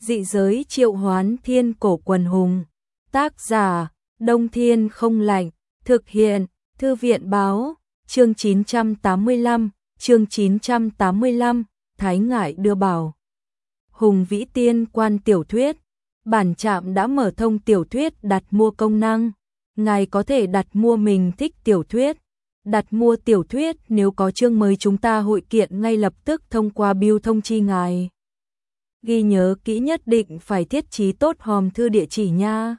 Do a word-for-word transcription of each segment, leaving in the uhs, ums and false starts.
Dị giới triệu hoán thiên cổ quần hùng. Tác giả, Đông Thiên không lạnh. Thực hiện, Thư viện báo, chương chín trăm tám mươi lăm, chương chín trăm tám mươi lăm, Thái Ngại đưa bảo. Hùng Vĩ Tiên Quan tiểu thuyết. Bản trạm đã mở thông tiểu thuyết đặt mua công năng. Ngài có thể đặt mua mình thích tiểu thuyết. Đặt mua tiểu thuyết nếu có chương mới chúng ta hội kiện ngay lập tức thông qua bưu thông chi ngài. Ghi nhớ kỹ nhất định phải thiết trí tốt hòm thư địa chỉ nha.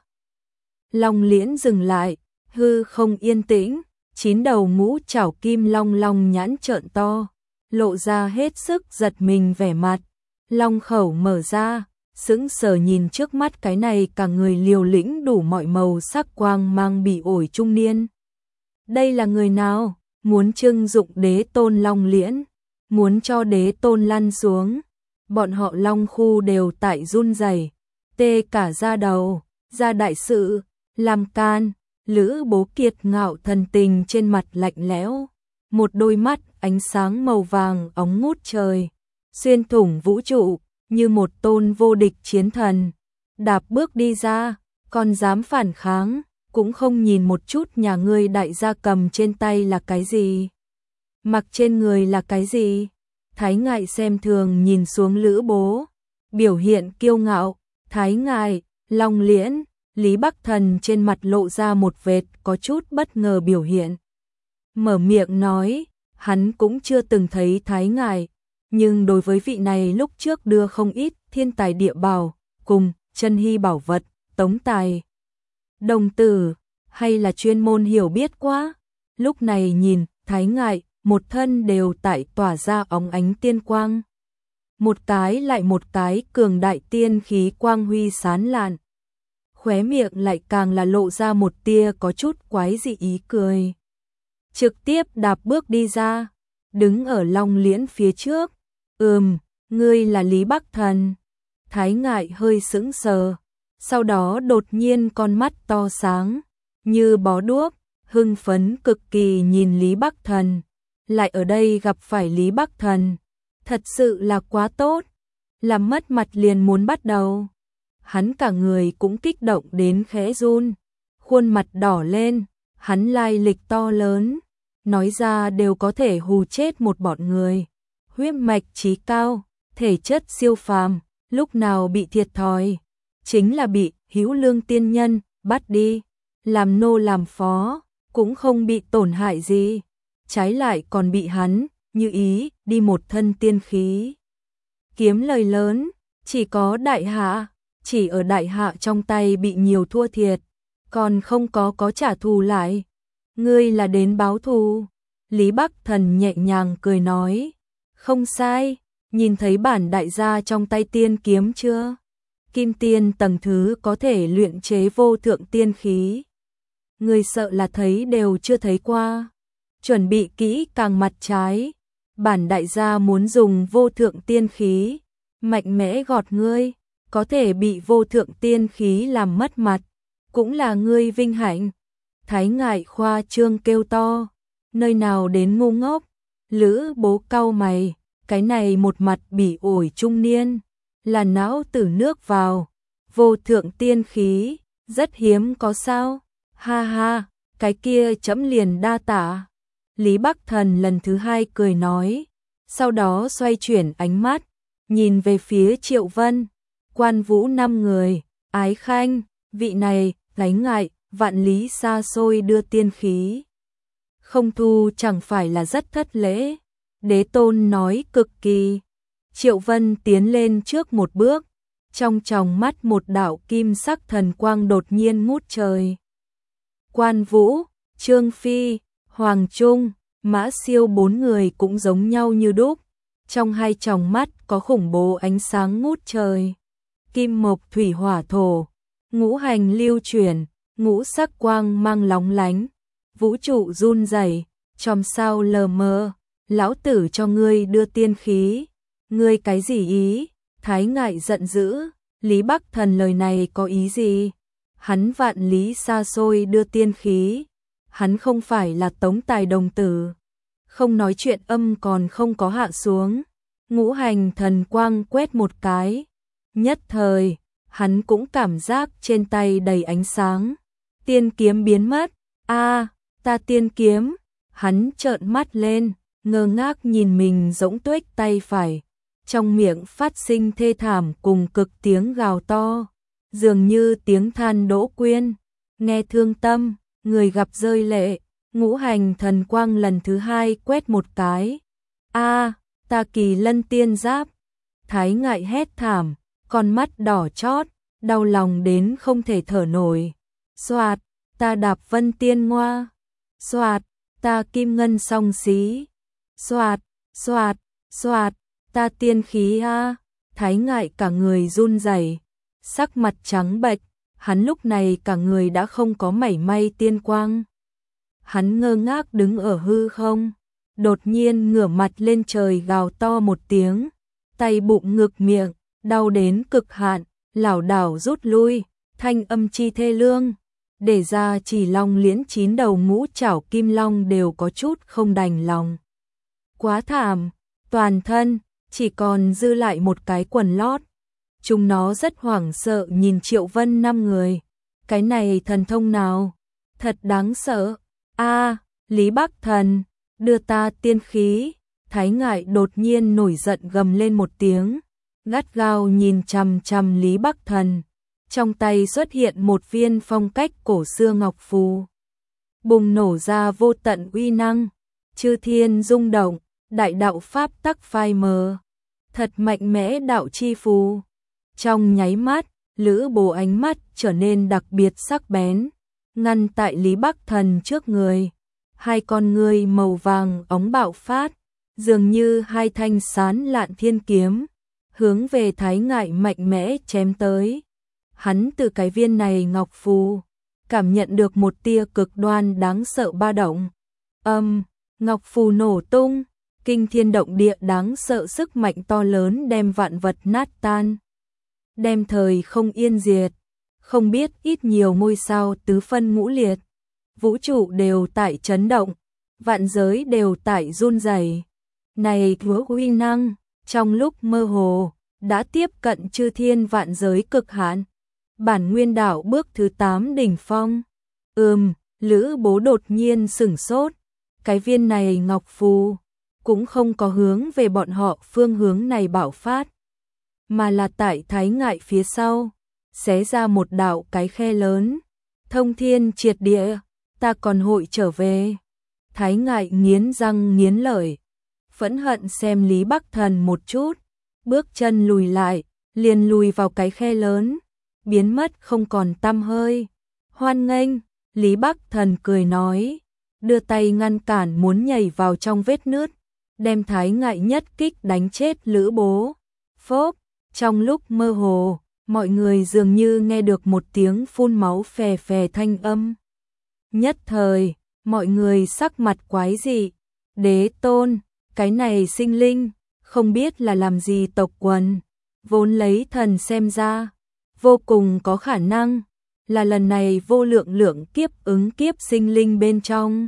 Long Liễn dừng lại, hư không yên tĩnh, chín đầu ngũ chảo kim long long nhãn trợn to, lộ ra hết sức giật mình vẻ mặt. Long khẩu mở ra, sững sờ nhìn trước mắt cái này cả người liều lĩnh đủ mọi màu sắc quang mang bị ổi trung niên. Đây là người nào? Muốn trưng dụng đế tôn Long Liễn, muốn cho đế tôn lăn xuống. Bọn họ Long khu đều tại run rẩy, tê cả da đầu, ra đại sự, làm can. Lữ Bố Kiệt ngạo thần tình trên mặt lạnh lẽo, một đôi mắt ánh sáng màu vàng óng ngút trời, xuyên thủng vũ trụ, như một tôn vô địch chiến thần. Đạp bước đi ra, còn dám phản kháng, cũng không nhìn một chút nhà ngươi đại gia cầm trên tay là cái gì, mặc trên người là cái gì. Thái Ngại xem thường nhìn xuống Lữ Bố, biểu hiện kiêu ngạo. Thái Ngại, Long Liễn, Lý Bắc Thần trên mặt lộ ra một vệt có chút bất ngờ biểu hiện. Mở miệng nói, hắn cũng chưa từng thấy Thái Ngại, nhưng đối với vị này lúc trước đưa không ít thiên tài địa bảo, cùng chân hy bảo vật, tống tài, đồng tử, hay là chuyên môn hiểu biết quá. Lúc này nhìn Thái Ngại, một thân đều tại tỏa ra óng ánh tiên quang. Một cái lại một cái cường đại tiên khí quang huy sán lạn. Khóe miệng lại càng là lộ ra một tia có chút quái dị ý cười. Trực tiếp đạp bước đi ra, đứng ở Long Liễn phía trước. Ừm, ngươi là Lý Bắc Thần. Thái Ngại hơi sững sờ, sau đó đột nhiên con mắt to sáng, như bó đuốc, hưng phấn cực kỳ nhìn Lý Bắc Thần. Lại ở đây gặp phải Lý Bắc Thần, thật sự là quá tốt, làm mất mặt liền muốn bắt đầu. Hắn cả người cũng kích động đến khẽ run, khuôn mặt đỏ lên, hắn lai lịch to lớn, nói ra đều có thể hù chết một bọn người. Huyết mạch chí cao, thể chất siêu phàm, lúc nào bị thiệt thòi, chính là bị Hữu Lương tiên nhân bắt đi, làm nô làm phó, cũng không bị tổn hại gì, trái lại còn bị hắn như ý đi một thân tiên khí. Kiếm lời lớn, chỉ có đại hạ, chỉ ở đại hạ trong tay bị nhiều thua thiệt, còn không có có trả thù lại. Ngươi là đến báo thù. Lý Bắc Thần nhẹ nhàng cười nói, không sai, nhìn thấy bản đại gia trong tay tiên kiếm chưa? Kim tiên tầng thứ có thể luyện chế vô thượng tiên khí. Ngươi sợ là thấy đều chưa thấy qua. Chuẩn bị kỹ càng mặt trái, bản đại gia muốn dùng vô thượng tiên khí, mạnh mẽ gọt ngươi, có thể bị vô thượng tiên khí làm mất mặt, cũng là ngươi vinh hạnh. Thái Ngại khoa trương kêu to, nơi nào đến ngu ngốc. Lữ Bố cau mày, cái này một mặt bỉ ổi trung niên, là não tử nước vào, vô thượng tiên khí, rất hiếm có sao? Ha ha, cái kia chấm liền đa tạ. Lý Bắc Thần lần thứ hai cười nói, sau đó xoay chuyển ánh mắt, nhìn về phía Triệu Vân, Quan Vũ năm người, Ái Khanh, vị này, Thái Ngại, vạn lý xa xôi đưa tiên khí. Không thu chẳng phải là rất thất lễ. Đế tôn nói cực kỳ. Triệu Vân tiến lên trước một bước, trong tròng mắt một đạo kim sắc thần quang đột nhiên ngút trời. Quan Vũ, Trương Phi, Hoàng Trung, Mã Siêu bốn người cũng giống nhau như đúc, trong hai tròng mắt có khủng bố ánh sáng ngút trời. Kim mộc thủy hỏa thổ, ngũ hành lưu chuyển, ngũ sắc quang mang lóng lánh, vũ trụ run rẩy, chòm sao lờ mờ. Lão tử cho ngươi đưa tiên khí, ngươi cái gì ý? Thái Ngại giận dữ, Lý Bắc Thần lời này có ý gì? Hắn vạn lý xa xôi đưa tiên khí, hắn không phải là tống tài đồng tử. Không nói chuyện âm còn không có hạ xuống, ngũ hành thần quang quét một cái, Nhất thời, hắn cũng cảm giác trên tay đầy ánh sáng. Tiên kiếm biến mất. A, ta tiên kiếm. Hắn trợn mắt lên, ngơ ngác nhìn mình rỗng tuếch tay phải. Trong miệng phát sinh thê thảm cùng cực tiếng gào to, dường như tiếng than đỗ quyên. Nghe thương tâm, người gặp rơi lệ, ngũ hành thần quang lần thứ hai quét một cái. A, ta kỳ lân tiên giáp. Thái Ngại hét thảm, con mắt đỏ chót, đau lòng đến không thể thở nổi. Soạt, ta đạp vân tiên ngoa. Soạt, ta kim ngân song xí. Soạt, soạt, soạt, ta tiên khí a. Thái Ngại cả người run rẩy, sắc mặt trắng bệch, hắn lúc này cả người đã không có mảy may tiên quang. Hắn ngơ ngác đứng ở hư không, đột nhiên ngửa mặt lên trời gào to một tiếng, tay bụng ngực miệng, đau đến cực hạn, lảo đảo rút lui, thanh âm chi thê lương, để ra chỉ long liễn chín đầu ngũ trảo kim long đều có chút không đành lòng. Quá thảm, toàn thân chỉ còn dư lại một cái quần lót. Chúng nó rất hoảng sợ nhìn Triệu Vân năm người. Cái này thần thông nào? Thật đáng sợ. A, Lý Bắc Thần, đưa ta tiên khí. Thái Ngại đột nhiên nổi giận gầm lên một tiếng, gắt gao nhìn chằm chằm Lý Bắc Thần. Trong tay xuất hiện một viên phong cách cổ xưa ngọc phù, bùng nổ ra vô tận uy năng, chư thiên rung động, đại đạo pháp tắc phai mờ, thật mạnh mẽ đạo chi phù. Trong nháy mắt, Lữ Bố ánh mắt trở nên đặc biệt sắc bén, ngăn tại Lý Bắc Thần trước người. Hai con ngươi màu vàng óng bạo phát, dường như hai thanh sán lạn thiên kiếm, hướng về Thái Ngại mạnh mẽ chém tới. Hắn từ cái viên này ngọc phù, cảm nhận được một tia cực đoan đáng sợ ba động. Âm, ngọc phù nổ tung, kinh thiên động địa đáng sợ sức mạnh to lớn đem vạn vật nát tan, đem thời không yên diệt. Không biết ít nhiều ngôi sao tứ phân ngũ liệt, vũ trụ đều tại chấn động, vạn giới đều tại run rẩy. Này chúa uy năng, trong lúc mơ hồ, đã tiếp cận chư thiên vạn giới cực hạn. Bản nguyên đạo bước thứ tám đỉnh phong. Ừm, Lữ Bố đột nhiên sửng sốt. Cái viên này ngọc phù cũng không có hướng về bọn họ phương hướng này bạo phát, mà là tại Thái Ngại phía sau, xé ra một đạo cái khe lớn. Thông thiên triệt địa, ta còn hội trở về. Thái Ngại nghiến răng nghiến lợi, phẫn hận xem Lý Bắc Thần một chút, bước chân lùi lại, liền lùi vào cái khe lớn, biến mất không còn tăm hơi. Hoan nghênh, Lý Bắc Thần cười nói, đưa tay ngăn cản muốn nhảy vào trong vết nứt, đem Thái Ngại nhất kích đánh chết Lữ Bố. Phốp, trong lúc mơ hồ, mọi người dường như nghe được một tiếng phun máu phè phè thanh âm. Nhất thời, mọi người sắc mặt quái dị. Đế tôn, cái này sinh linh, không biết là làm gì tộc quần, vốn lấy thần xem ra, vô cùng có khả năng là lần này vô lượng lượng kiếp ứng kiếp sinh linh bên trong.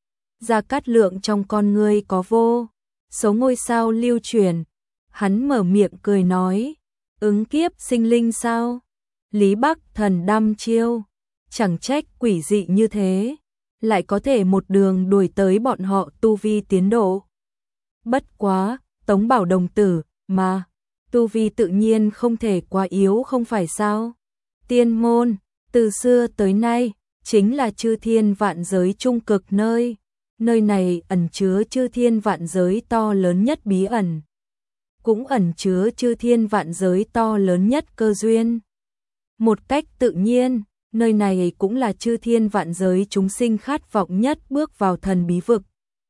Gia Cát Lượng trong con ngươi có vô số ngôi sao lưu chuyển, hắn mở miệng cười nói, ứng kiếp sinh linh sao? Lý Bắc Thần đăm chiêu, chẳng trách quỷ dị như thế, lại có thể một đường đuổi tới bọn họ tu vi tiến độ. Bất quá, Tống Bảo đồng tử, mà, tu vi tự nhiên không thể quá yếu không phải sao? Tiên môn, từ xưa tới nay, chính là chư thiên vạn giới trung cực nơi. Nơi này ẩn chứa chư thiên vạn giới to lớn nhất bí ẩn, cũng ẩn chứa chư thiên vạn giới to lớn nhất cơ duyên. Một cách tự nhiên, nơi này cũng là chư thiên vạn giới chúng sinh khát vọng nhất bước vào thần bí vực.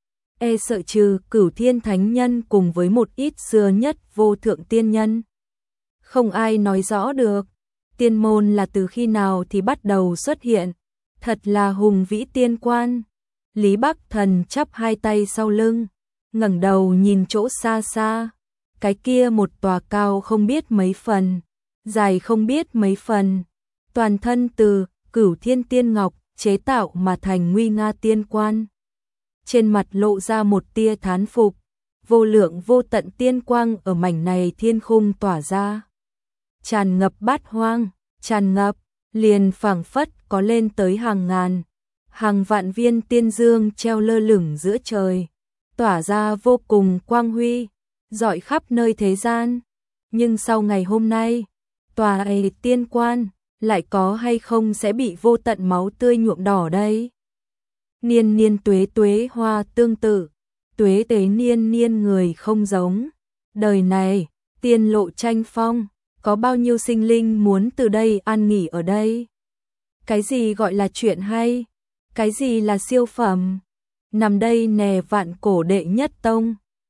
E sợ trừ Cửu Thiên Thánh Nhân cùng với một ít xưa nhất vô thượng tiên nhân. Không ai nói rõ được, tiên môn là từ khi nào thì bắt đầu xuất hiện, thật là hùng vĩ tiên quan. Lý Bắc Thần chắp hai tay sau lưng, ngẩng đầu nhìn chỗ xa xa, cái kia một tòa cao không biết mấy phần, dài không biết mấy phần, toàn thân từ Cửu Thiên Tiên Ngọc chế tạo mà thành nguy nga tiên quan. Trên mặt lộ ra một tia thán phục, vô lượng vô tận tiên quang ở mảnh này thiên khung tỏa ra. tràn ngập bát hoang, tràn ngập, liền phảng phất có lên tới hàng ngàn, hàng vạn viên tiên dương treo lơ lửng giữa trời, tỏa ra vô cùng quang huy, rọi khắp nơi thế gian. Nhưng sau ngày hôm nay, tòa ấy tiên quan lại có hay không sẽ bị vô tận máu tươi nhuộm đỏ đây? Niên niên tuế tuế hoa tương tự, tuế tế niên niên người không giống. Đời này, tiên lộ tranh phong, có bao nhiêu sinh linh muốn từ đây an nghỉ ở đây? Cái gì gọi là chuyện hay? Cái gì là siêu phẩm? Nằm đây nè vạn cổ đệ nhất tông,